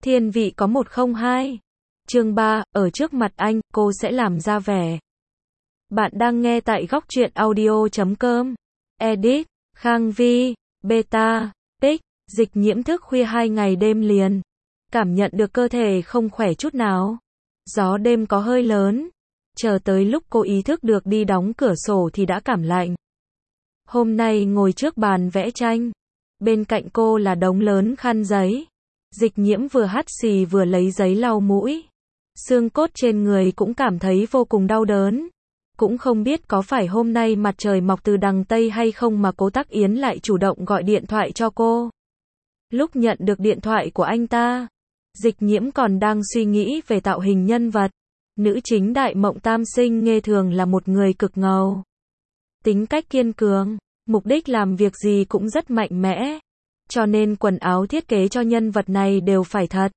Thiên vị có 102. Chương 3, ở trước mặt anh, cô sẽ làm ra vẻ. Bạn đang nghe tại góc truyện audio.com. Edit, Khang Vi, Beta, Pic, Dịch Nhiễm thức khuya 2 ngày đêm liền. Cảm nhận được cơ thể không khỏe chút nào. Gió đêm có hơi lớn. Chờ tới lúc cô ý thức được đi đóng cửa sổ thì đã cảm lạnh. Hôm nay ngồi trước bàn vẽ tranh. Bên cạnh cô là đống lớn khăn giấy. Dịch Nhiễm vừa hắt xì vừa lấy giấy lau mũi. Xương cốt trên người cũng cảm thấy vô cùng đau đớn. Cũng không biết có phải hôm nay mặt trời mọc từ đằng Tây hay không mà Cố Tắc Yến lại chủ động gọi điện thoại cho cô. Lúc nhận được điện thoại của anh ta, Dịch Nhiễm còn đang suy nghĩ về tạo hình nhân vật. Nữ chính Đại Mộng Tam Sinh Nghê thường là một người cực ngầu. Tính cách kiên cường, mục đích làm việc gì cũng rất mạnh mẽ. Cho nên quần áo thiết kế cho nhân vật này đều phải thật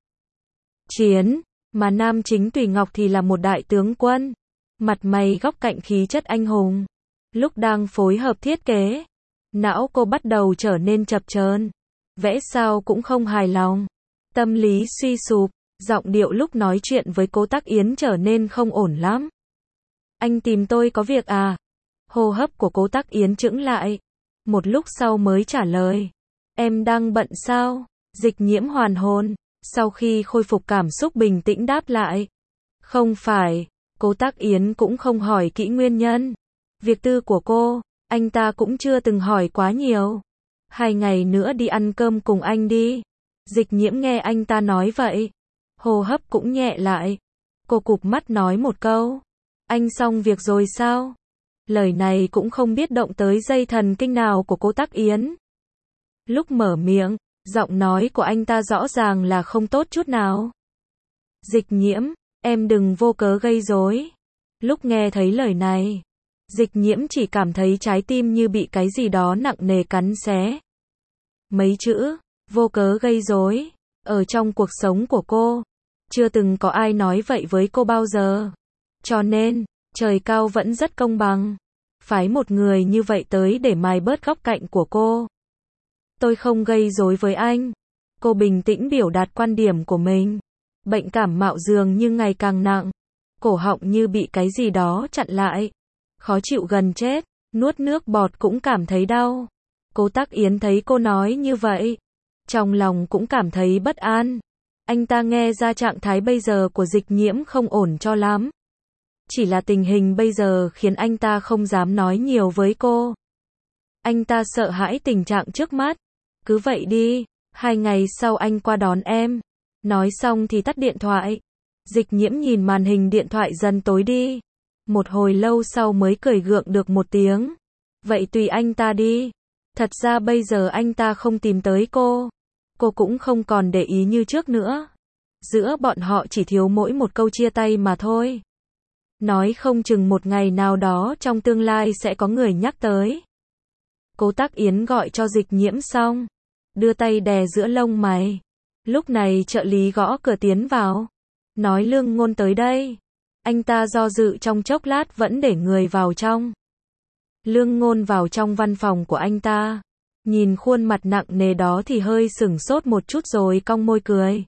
chiến, mà nam chính Tùy Ngọc thì là một đại tướng quân. Mặt mày góc cạnh khí chất anh hùng. Lúc đang phối hợp thiết kế, não cô bắt đầu trở nên chập chờn, vẽ sao cũng không hài lòng, tâm lý suy sụp, giọng điệu lúc nói chuyện với Cố Tắc Yến trở nên không ổn lắm. Anh tìm tôi có việc à? Hô hấp của Cố Tắc Yến chững lại, một lúc sau mới trả lời. Em đang bận sao? Dịch Nhiễm hoàn hồn, sau khi khôi phục cảm xúc bình tĩnh đáp lại. Không phải. Cố Tắc Yến cũng không hỏi kỹ nguyên nhân. Việc tư của cô, anh ta cũng chưa từng hỏi quá nhiều. 2 ngày nữa đi ăn cơm cùng anh đi. Dịch Nhiễm nghe anh ta nói vậy, hô hấp cũng nhẹ lại. Cô cụp mắt nói một câu. Anh xong việc rồi sao? Lời này cũng không biết động tới dây thần kinh nào của Cố Tắc Yến. Lúc mở miệng, giọng nói của anh ta rõ ràng là không tốt chút nào. Dịch Nhiễm, em đừng vô cớ gây rối. Lúc nghe thấy lời này, Dịch Nhiễm chỉ cảm thấy trái tim như bị cái gì đó nặng nề cắn xé. Mấy chữ, vô cớ gây rối, ở trong cuộc sống của cô, chưa từng có ai nói vậy với cô bao giờ. Cho nên, trời cao vẫn rất công bằng. Phái một người như vậy tới để mài bớt góc cạnh của cô. Tôi không gây rối với anh. Cô bình tĩnh biểu đạt quan điểm của mình. Bệnh cảm mạo dường như ngày càng nặng. Cổ họng như bị cái gì đó chặn lại. Khó chịu gần chết. Nuốt nước bọt cũng cảm thấy đau. Cố Tắc Yến thấy cô nói như vậy, trong lòng cũng cảm thấy bất an. Anh ta nghe ra trạng thái bây giờ của Dịch Nhiễm không ổn cho lắm. Chỉ là tình hình bây giờ khiến anh ta không dám nói nhiều với cô. Anh ta sợ hãi tình trạng trước mắt. Cứ vậy đi, 2 ngày sau anh qua đón em. Nói xong thì tắt điện thoại. Dịch Nhiễm nhìn màn hình điện thoại dần tối đi. Một hồi lâu sau mới cười gượng được một tiếng. Vậy tùy anh ta đi. Thật ra bây giờ anh ta không tìm tới cô. Cô cũng không còn để ý như trước nữa. Giữa bọn họ chỉ thiếu mỗi một câu chia tay mà thôi. Nói không chừng một ngày nào đó trong tương lai sẽ có người nhắc tới. Cố Tắc Yến gọi cho Dịch Nhiễm xong, đưa tay đè giữa lông mày. Lúc này trợ lý gõ cửa tiến vào, nói Lương Ngôn tới đây. Anh ta do dự trong chốc lát vẫn để người vào trong. Lương Ngôn vào trong văn phòng của anh ta, nhìn khuôn mặt nặng nề đó thì hơi sửng sốt một chút rồi cong môi cười.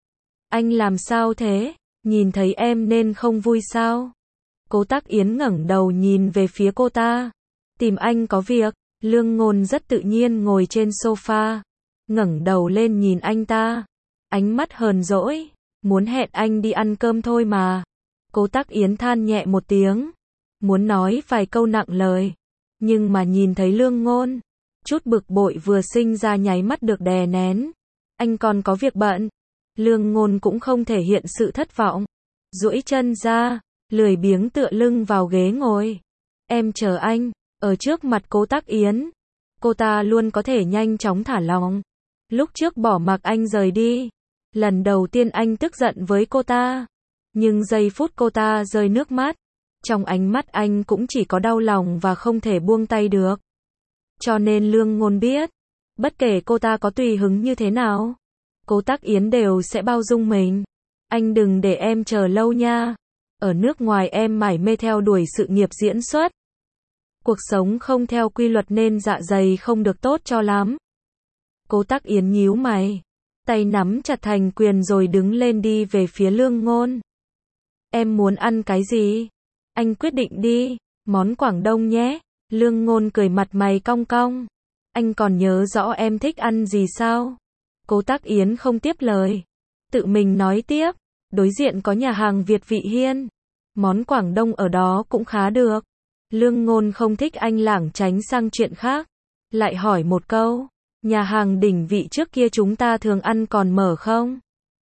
Anh làm sao thế? Nhìn thấy em nên không vui sao? Cố Tắc Yến ngẩng đầu nhìn về phía cô ta. Tìm anh có việc. Lương Ngôn rất tự nhiên ngồi trên sofa, ngẩng đầu lên nhìn anh ta, ánh mắt hờn dỗi, muốn hẹn anh đi ăn cơm thôi mà. Cố Tắc Yến than nhẹ một tiếng, muốn nói vài câu nặng lời, nhưng mà nhìn thấy Lương Ngôn, chút bực bội vừa sinh ra nháy mắt được đè nén. Anh còn có việc bận. Lương Ngôn cũng không thể hiện sự thất vọng, duỗi chân ra, lười biếng tựa lưng vào ghế ngồi. Em chờ anh. Ở trước mặt Cố Tắc Yến, cô ta luôn có thể nhanh chóng thả lỏng. Lúc trước bỏ mặc anh rời đi, lần đầu tiên anh tức giận với cô ta. Nhưng giây phút cô ta rơi nước mắt, trong ánh mắt anh cũng chỉ có đau lòng và không thể buông tay được. Cho nên Lương Ngôn biết, bất kể cô ta có tùy hứng như thế nào, Cố Tắc Yến đều sẽ bao dung mình. Anh đừng để em chờ lâu nha. Ở nước ngoài em mải mê theo đuổi sự nghiệp diễn xuất. Cuộc sống không theo quy luật nên dạ dày không được tốt cho lắm. Cố Tắc Yến nhíu mày. tay nắm chặt thành quyền rồi đứng lên đi về phía Lương Ngôn. Em muốn ăn cái gì? Anh quyết định đi, món Quảng Đông nhé. Lương Ngôn cười mặt mày cong cong. Anh còn nhớ rõ em thích ăn gì sao? Cố Tắc Yến không tiếp lời. Tự mình nói tiếp, đối diện có nhà hàng Việt Vị Hiên. Món Quảng Đông ở đó cũng khá được. Lương Ngôn không thích anh lảng tránh sang chuyện khác. Lại hỏi một câu, nhà hàng Đỉnh Vị trước kia chúng ta thường ăn còn mở không?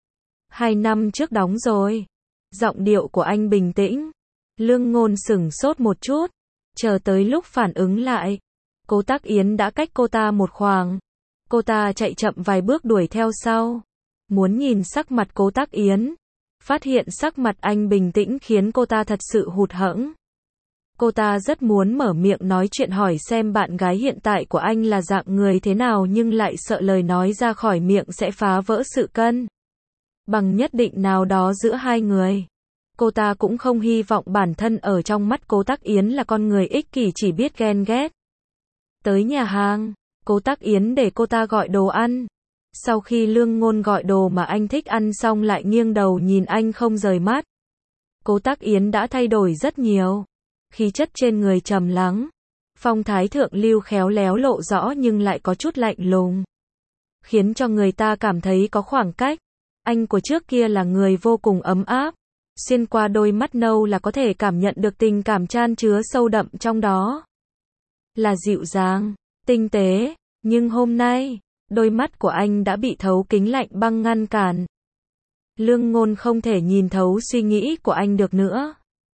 2 năm trước đóng rồi. Giọng điệu của anh bình tĩnh. Lương Ngôn sửng sốt một chút, chờ tới lúc phản ứng lại. Cố Tắc Yến đã cách cô ta một khoảng. Cô ta chạy chậm vài bước đuổi theo sau. Muốn nhìn sắc mặt Cố Tắc Yến. Phát hiện sắc mặt anh bình tĩnh khiến cô ta thật sự hụt hẫng. Cô ta rất muốn mở miệng nói chuyện hỏi xem bạn gái hiện tại của anh là dạng người thế nào nhưng lại sợ lời nói ra khỏi miệng sẽ phá vỡ sự cân bằng nhất định nào đó giữa hai người. Cô ta cũng không hy vọng bản thân ở trong mắt Cố Tắc Yến là con người ích kỷ chỉ biết ghen ghét. Tới nhà hàng, Cố Tắc Yến để cô ta gọi đồ ăn. Sau khi Lương Ngôn gọi đồ mà anh thích ăn xong lại nghiêng đầu nhìn anh không rời mắt. Cố Tắc Yến đã thay đổi rất nhiều. Khí chất trên người trầm lắng. Phong thái thượng lưu khéo léo lộ rõ nhưng lại có chút lạnh lùng. Khiến cho người ta cảm thấy có khoảng cách. Anh của trước kia là người vô cùng ấm áp. Xuyên qua đôi mắt nâu là có thể cảm nhận được tình cảm chan chứa sâu đậm trong đó. Là dịu dàng, tinh tế. Nhưng hôm nay, đôi mắt của anh đã bị thấu kính lạnh băng ngăn cản. Lương Ngôn không thể nhìn thấu suy nghĩ của anh được nữa.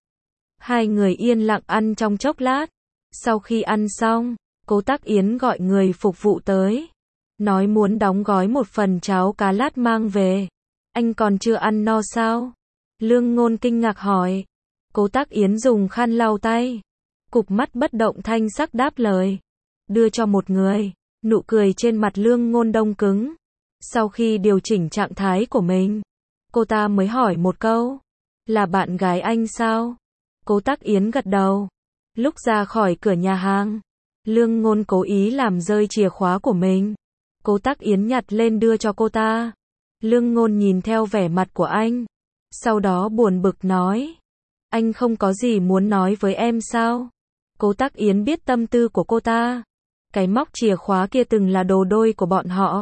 Hai người yên lặng ăn trong chốc lát. Sau khi ăn xong, Cố Tắc Yến gọi người phục vụ tới. Nói muốn đóng gói một phần cháo cá lát mang về. Anh còn chưa ăn no sao? Lương Ngôn kinh ngạc hỏi. Cố Tắc Yến dùng khăn lau tay. Cụp mắt bất động thanh sắc đáp lời. Đưa cho một người. Nụ cười trên mặt Lương Ngôn đông cứng. Sau khi điều chỉnh trạng thái của mình, cô ta mới hỏi một câu. Là bạn gái anh sao? Cố Tắc Yến gật đầu. Lúc ra khỏi cửa nhà hàng, Lương Ngôn cố ý làm rơi chìa khóa của mình. Cố Tắc Yến nhặt lên đưa cho cô ta. Lương Ngôn nhìn theo vẻ mặt của anh. Sau đó buồn bực nói. Anh không có gì muốn nói với em sao? Cố Tắc Yến biết tâm tư của cô ta. Cái móc chìa khóa kia từng là đồ đôi của bọn họ.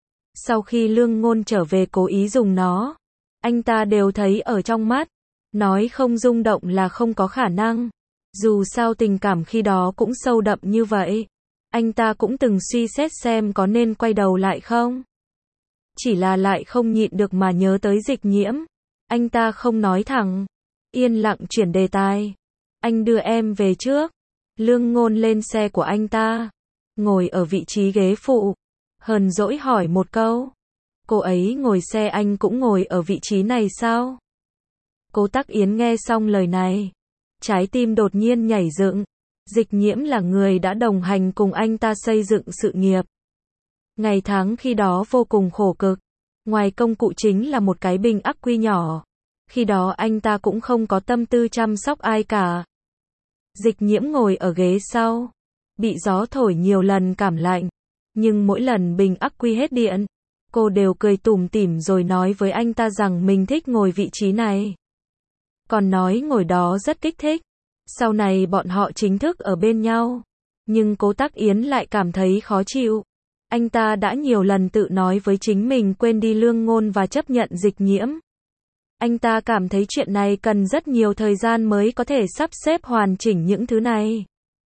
Sau khi Lương Ngôn trở về cố ý dùng nó, anh ta đều thấy ở trong mắt. Nói không rung động là không có khả năng. Dù sao tình cảm khi đó cũng sâu đậm như vậy. Anh ta cũng từng suy xét xem có nên quay đầu lại không. Chỉ là lại không nhịn được mà nhớ tới Dịch Nhiễm. Anh ta không nói thẳng. Yên lặng chuyển đề tài. Anh đưa em về trước. Lương Ngôn lên xe của anh ta. Ngồi ở vị trí ghế phụ. Hờn dỗi hỏi một câu. Cô ấy ngồi xe anh cũng ngồi ở vị trí này sao? Cố Tắc Yến nghe xong lời này. Trái tim đột nhiên nhảy dựng. Dịch Nhiễm là người đã đồng hành cùng anh ta xây dựng sự nghiệp. Ngày tháng khi đó vô cùng khổ cực. Ngoài công cụ chính là một cái bình ắc quy nhỏ. Khi đó anh ta cũng không có tâm tư chăm sóc ai cả. Dịch Nhiễm ngồi ở ghế sau. Bị gió thổi nhiều lần cảm lạnh. Nhưng mỗi lần bình ắc quy hết điện, cô đều cười tủm tỉm rồi nói với anh ta rằng mình thích ngồi vị trí này. Còn nói ngồi đó rất kích thích. Sau này bọn họ chính thức ở bên nhau. Nhưng Cố Tắc Yến lại cảm thấy khó chịu. Anh ta đã nhiều lần tự nói với chính mình quên đi Lương Ngôn và chấp nhận Dịch Nhiễm. Anh ta cảm thấy chuyện này cần rất nhiều thời gian mới có thể sắp xếp hoàn chỉnh những thứ này.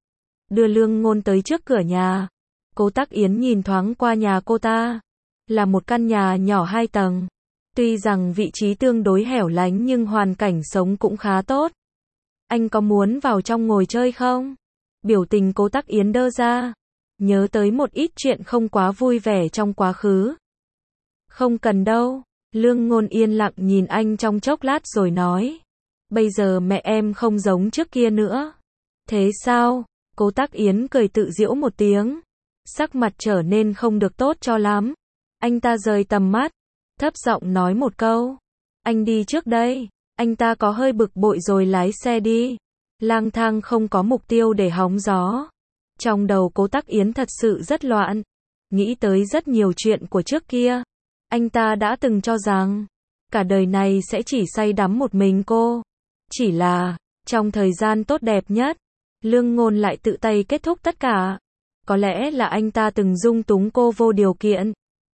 Đưa Lương Ngôn tới trước cửa nhà. Cố Tắc Yến nhìn thoáng qua nhà cô ta. Là một căn nhà nhỏ 2 tầng. Tuy rằng vị trí tương đối hẻo lánh nhưng hoàn cảnh sống cũng khá tốt. Anh có muốn vào trong ngồi chơi không? Biểu tình Cố Tắc Yến đơ ra. Nhớ tới một ít chuyện không quá vui vẻ trong quá khứ. Không cần đâu. Lương Ngôn yên lặng nhìn anh trong chốc lát rồi nói. Bây giờ mẹ em không giống trước kia nữa. Thế sao? Cố Tắc Yến cười tự giễu một tiếng. Sắc mặt trở nên không được tốt cho lắm. Anh ta rời tầm mắt. Thấp giọng nói một câu. Anh đi trước đây. Anh ta có hơi bực bội rồi lái xe đi. Lang thang không có mục tiêu để hóng gió. Trong đầu Cố Tắc Yến thật sự rất loạn. Nghĩ tới rất nhiều chuyện của trước kia. Anh ta đã từng cho rằng, cả đời này sẽ chỉ say đắm một mình cô. Chỉ là, trong thời gian tốt đẹp nhất, Lương Ngôn lại tự tay kết thúc tất cả. Có lẽ là anh ta từng dung túng cô vô điều kiện.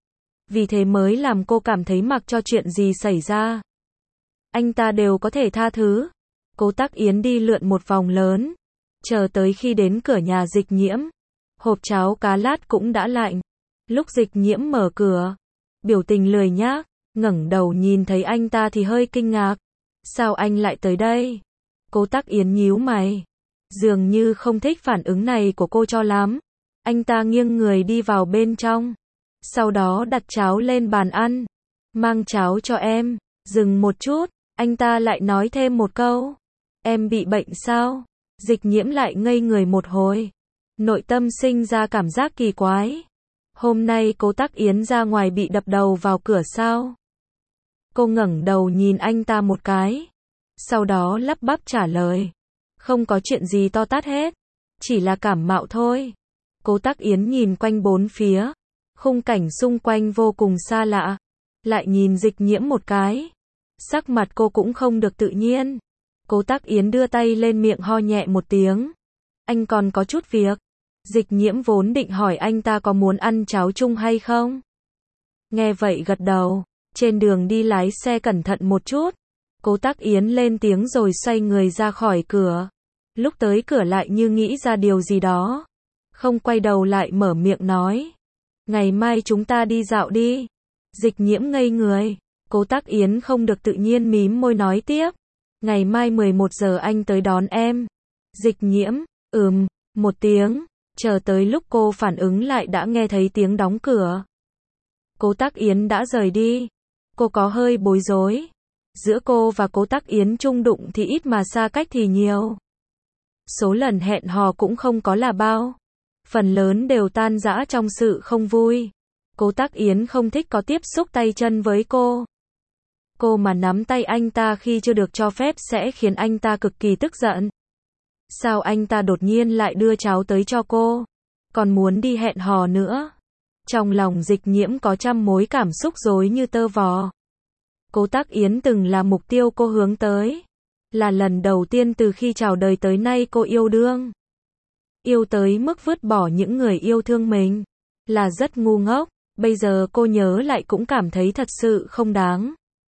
Vì thế mới làm cô cảm thấy mặc cho chuyện gì xảy ra, anh ta đều có thể tha thứ. Cố Tắc Yến đi lượn một vòng lớn, chờ tới khi đến cửa nhà Dịch Nhiễm. Hộp cháo cá lát cũng đã lạnh. Lúc Dịch Nhiễm mở cửa, biểu tình lười nhác, ngẩng đầu nhìn thấy anh ta thì hơi kinh ngạc. Sao anh lại tới đây? Cố Tắc Yến nhíu mày, dường như không thích phản ứng này của cô cho lắm. Anh ta nghiêng người đi vào bên trong, sau đó đặt cháo lên bàn ăn. Mang cháo cho em. Dừng một chút, anh ta lại nói thêm một câu. Em bị bệnh sao? Dịch Nhiễm lại ngây người một hồi, nội tâm sinh ra cảm giác kỳ quái. Hôm nay Cố Tắc Yến ra ngoài bị đập đầu vào cửa sao? Cô ngẩng đầu nhìn anh ta một cái, sau đó lắp bắp trả lời. Không có chuyện gì to tát hết, chỉ là cảm mạo thôi. Cố Tắc Yến nhìn quanh bốn phía, khung cảnh xung quanh vô cùng xa lạ, lại nhìn Dịch Nhiễm một cái. Sắc mặt cô cũng không được tự nhiên. Cố Tắc Yến đưa tay lên miệng ho nhẹ một tiếng. Anh còn có chút việc. Dịch Nhiễm vốn định hỏi anh ta có muốn ăn cháo chung hay không. Nghe vậy gật đầu. Trên đường đi lái xe cẩn thận một chút. Cố Tắc Yến lên tiếng rồi xoay người ra khỏi cửa. Lúc tới cửa lại như nghĩ ra điều gì đó, không quay đầu lại mở miệng nói. Ngày mai chúng ta đi dạo đi. Dịch Nhiễm ngây người. Cố Tắc Yến không được tự nhiên mím môi nói tiếp. Ngày mai 11 giờ anh tới đón em. Dịch Nhiễm, một tiếng. Chờ tới lúc cô phản ứng lại đã nghe thấy tiếng đóng cửa. Cố Tắc Yến đã rời đi. Cô có hơi bối rối. Giữa cô và Cố Tắc Yến chung đụng thì ít mà xa cách thì nhiều. Số lần hẹn hò cũng không có là bao. Phần lớn đều tan rã trong sự không vui. Cố Tắc Yến không thích có tiếp xúc tay chân với cô. Cô mà nắm tay anh ta khi chưa được cho phép sẽ khiến anh ta cực kỳ tức giận. Sao anh ta đột nhiên lại đưa cháo tới cho cô? Còn muốn đi hẹn hò nữa. Trong lòng Dịch Nhiễm có trăm mối cảm xúc rối như tơ vò. Cố Tắc Yến từng là mục tiêu cô hướng tới. Là lần đầu tiên từ khi chào đời tới nay cô yêu đương. Yêu tới mức vứt bỏ những người yêu thương mình. Là rất ngu ngốc. Bây giờ cô nhớ lại cũng cảm thấy thật sự không đáng.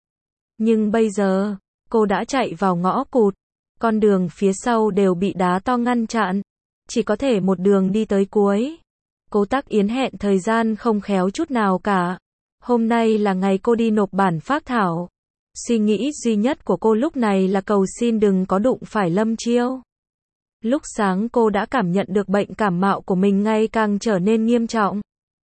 Nhưng bây giờ, cô đã chạy vào ngõ cụt. Con đường phía sau đều bị đá to ngăn chặn. Chỉ có thể một đường đi tới cuối. Cố Tắc Yến hẹn thời gian không khéo chút nào cả. Hôm nay là ngày cô đi nộp bản phác thảo. Suy nghĩ duy nhất của cô lúc này là cầu xin đừng có đụng phải Lâm Chiêu. Lúc sáng cô đã cảm nhận được bệnh cảm mạo của mình ngày càng trở nên nghiêm trọng.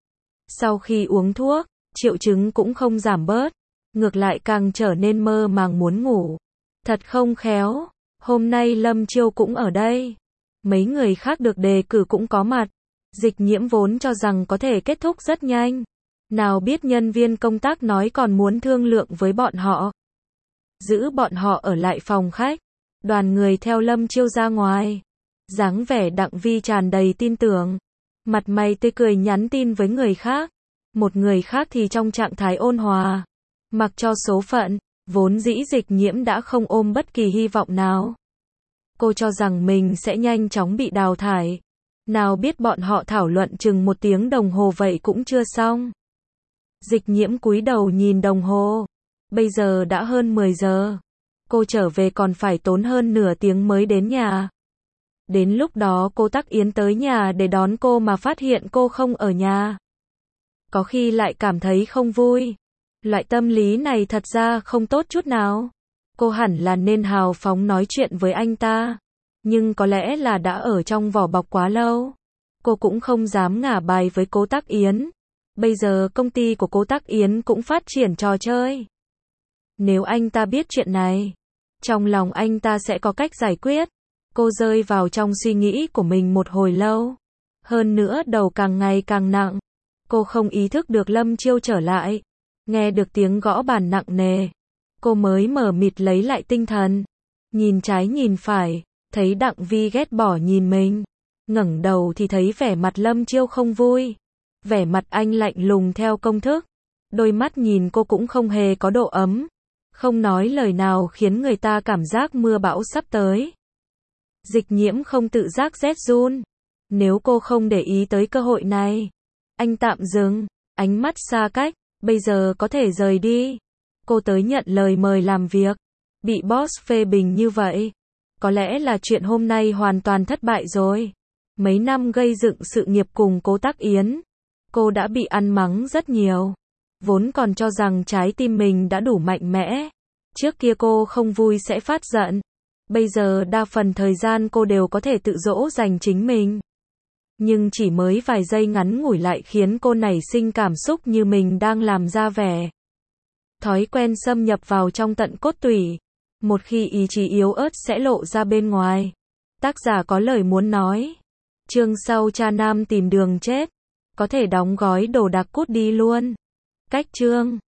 Sau khi uống thuốc, triệu chứng cũng không giảm bớt. Ngược lại càng trở nên mơ màng muốn ngủ. Thật không khéo, hôm nay Lâm Chiêu cũng ở đây. Mấy người khác được đề cử cũng có mặt. Dịch Nhiễm vốn cho rằng có thể kết thúc rất nhanh. Nào biết nhân viên công tác nói còn muốn thương lượng với bọn họ. Giữ bọn họ ở lại phòng khách. Đoàn người theo Lâm Chiêu ra ngoài. Dáng vẻ Đặng Vi tràn đầy tin tưởng. Mặt mày tươi cười nhắn tin với người khác. Một người khác thì trong trạng thái ôn hòa. Mặc cho số phận, vốn dĩ Dịch Nhiễm đã không ôm bất kỳ hy vọng nào. Cô cho rằng mình sẽ nhanh chóng bị đào thải. Nào biết bọn họ thảo luận chừng 1 tiếng đồng hồ vậy cũng chưa xong. Dịch Nhiễm cúi đầu nhìn đồng hồ. Bây giờ đã hơn 10 giờ. Cô trở về còn phải tốn hơn nửa tiếng mới đến nhà. Đến lúc đó Cố Tắc Yến tới nhà để đón cô mà phát hiện cô không ở nhà. Có khi lại cảm thấy không vui. Loại tâm lý này thật ra không tốt chút nào. Cô hẳn là nên hào phóng nói chuyện với anh ta. Nhưng có lẽ là đã ở trong vỏ bọc quá lâu. Cô cũng không dám ngả bài với Cố Tắc Yến. Bây giờ công ty của Cố Tắc Yến cũng phát triển trò chơi. Nếu anh ta biết chuyện này, trong lòng anh ta sẽ có cách giải quyết. Cô rơi vào trong suy nghĩ của mình một hồi lâu. Hơn nữa đầu càng ngày càng nặng. Cô không ý thức được Lâm Chiêu trở lại. Nghe được tiếng gõ bàn nặng nề. Cô mới mở mịt lấy lại tinh thần. Nhìn trái nhìn phải, thấy Đặng Vi ghét bỏ nhìn mình. Ngẩng đầu thì thấy vẻ mặt Lâm Chiêu không vui. Vẻ mặt anh lạnh lùng theo công thức. Đôi mắt nhìn cô cũng không hề có độ ấm, không nói lời nào khiến người ta cảm giác mưa bão sắp tới. Dịch Nhiễm không tự giác rét run. Nếu cô không để ý tới cơ hội này, anh tạm dừng, ánh mắt xa cách, bây giờ có thể rời đi. Cô tới nhận lời mời làm việc, bị boss phê bình như vậy. Có lẽ là chuyện hôm nay hoàn toàn thất bại rồi. Mấy năm gây dựng sự nghiệp cùng Cố Tắc Yến, cô đã bị ăn mắng rất nhiều. Vốn còn cho rằng trái tim mình đã đủ mạnh mẽ. Trước kia cô không vui sẽ phát giận. Bây giờ đa phần thời gian cô đều có thể tự dỗ dành chính mình. Nhưng chỉ mới vài giây ngắn ngủi lại khiến cô nảy sinh cảm xúc như mình đang làm ra vẻ. Thói quen xâm nhập vào trong tận cốt tủy. Một khi ý chí yếu ớt sẽ lộ ra bên ngoài. Tác giả có lời muốn nói. Chương sau cha nam tìm đường chết. Có thể đóng gói đồ đạc cút đi luôn. Cách chương